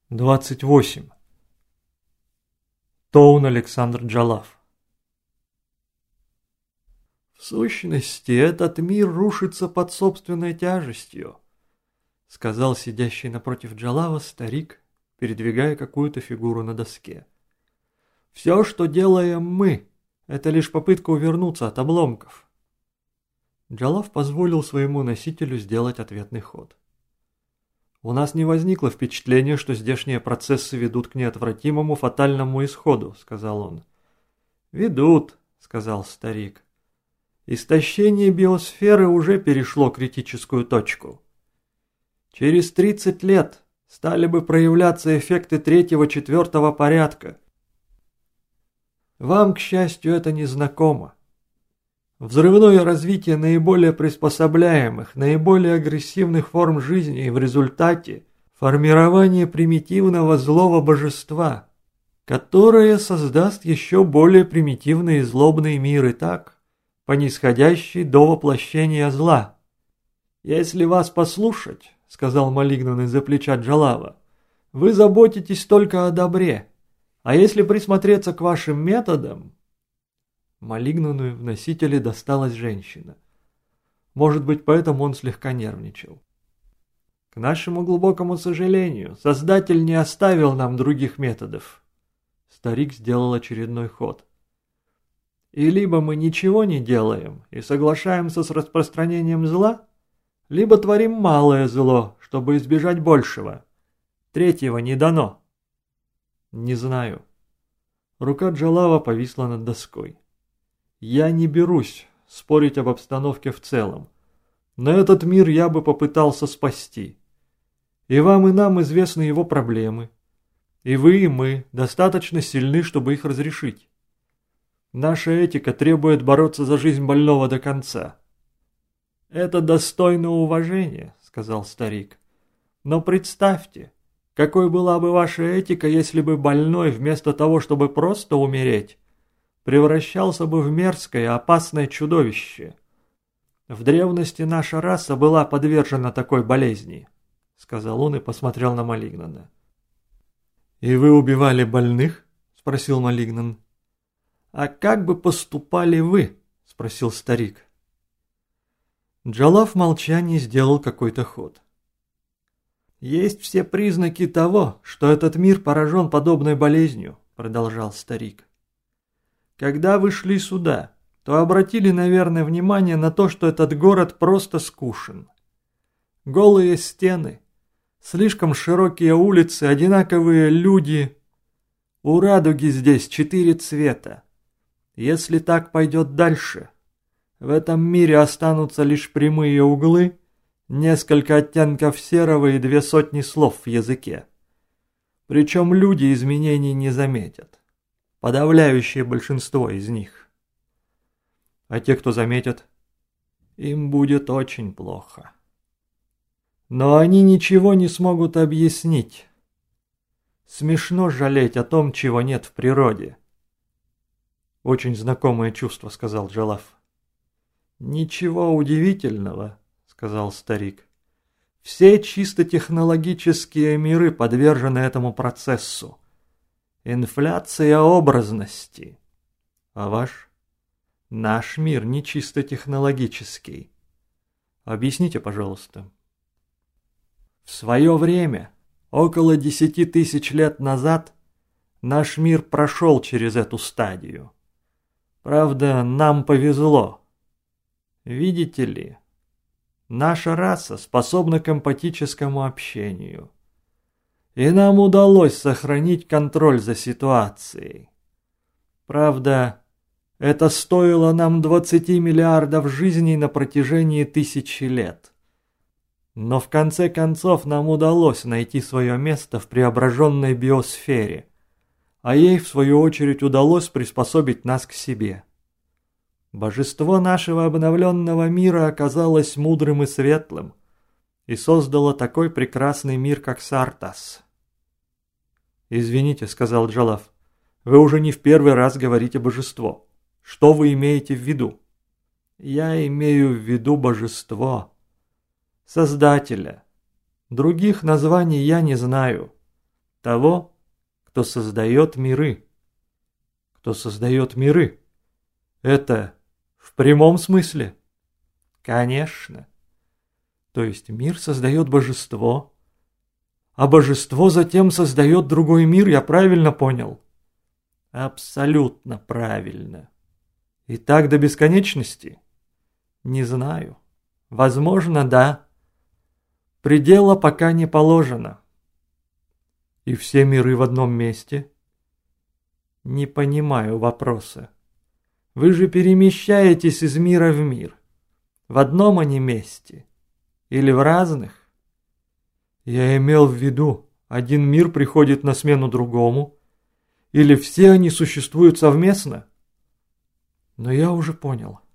28. Тоун Александр Джалав. «В сущности, этот мир рушится под собственной тяжестью», — сказал сидящий напротив Джалава старик, передвигая какую-то фигуру на доске. «Все, что делаем мы, это лишь попытка увернуться от обломков». Джалав позволил своему носителю сделать ответный ход. «У нас не возникло впечатления, что здешние процессы ведут к неотвратимому фатальному исходу», — сказал он. «Ведут», — сказал старик. «Истощение биосферы уже перешло критическую точку. Через 30 лет стали бы проявляться эффекты 3-4 порядка. Вам, к счастью, это не знакомо. Взрывное развитие наиболее приспособляемых, наиболее агрессивных форм жизни и в результате формирование примитивного злого божества, которое создаст еще более примитивный и злобный мир и так, по нисходящей до воплощения зла. «Если вас послушать, — сказал Малигнан из-за плеча Джалава, — вы заботитесь только о добре, а если присмотреться к вашим методам...» Малигнану в носителе досталась женщина. Может быть, поэтому он слегка нервничал. «К нашему глубокому сожалению, Создатель не оставил нам других методов». Старик сделал очередной ход. «И либо мы ничего не делаем и соглашаемся с распространением зла, либо творим малое зло, чтобы избежать большего. Третьего не дано». «Не знаю». Рука Джалава повисла над доской. «Я не берусь спорить об обстановке в целом, но этот мир я бы попытался спасти. И вам, и нам известны его проблемы. И вы, и мы достаточно сильны, чтобы их разрешить. Наша этика требует бороться за жизнь больного до конца». «Это достойно уважения», — сказал старик. «Но представьте, какой была бы ваша этика, если бы больной, вместо того, чтобы просто умереть, превращался бы в мерзкое, опасное чудовище. В древности наша раса была подвержена такой болезни», — сказал он и посмотрел на Малигнана. «И вы убивали больных?» — спросил Малигнан. «А как бы поступали вы?» — спросил старик. Джалав в молчании сделал какой-то ход. «Есть все признаки того, что этот мир поражен подобной болезнью», — продолжал старик. «Когда вы шли сюда, то обратили, наверное, внимание на то, что этот город просто скучен. Голые стены, слишком широкие улицы, одинаковые люди. У радуги здесь 4 цвета. Если так пойдет дальше, в этом мире останутся лишь прямые углы, несколько оттенков серого и 200 слов в языке. Причем люди изменений не заметят. Подавляющее большинство из них. А те, кто заметят, им будет очень плохо. Но они ничего не смогут объяснить. Смешно жалеть о том, чего нет в природе». «Очень знакомое чувство», — сказал Джалав. «Ничего удивительного», — сказал старик. «Все чисто технологические миры подвержены этому процессу. Инфляция образности. А ваш? Наш мир не чисто технологический. Объясните, пожалуйста». «В свое время, около 10 тысяч лет назад, наш мир прошел через эту стадию. Правда, нам повезло. Видите ли, наша раса способна к эмпатическому общению. И нам удалось сохранить контроль за ситуацией. Правда, это стоило нам 20 миллиардов жизней на протяжении 1000 лет. Но в конце концов нам удалось найти свое место в преображенной биосфере, а ей, в свою очередь, удалось приспособить нас к себе. Божество нашего обновленного мира оказалось мудрым и светлым и создало такой прекрасный мир, как Сартас». «Извините», — сказал Джалав, — «вы уже не в первый раз говорите божество. Что вы имеете в виду?» «Я имею в виду божество. Создателя. Других названий я не знаю. того, кто создает миры. Кто создает миры? Это в прямом смысле? Конечно. То есть мир создает божество, а божество затем создает другой мир, я правильно понял? Абсолютно правильно. И так до бесконечности? Не знаю. Возможно, да. Предела пока не положено. И все миры в одном месте? Не понимаю вопроса. Вы же перемещаетесь из мира в мир. В одном они месте? Или в разных? Я имел в виду, один мир приходит на смену другому, или все они существуют совместно? Но я уже понял.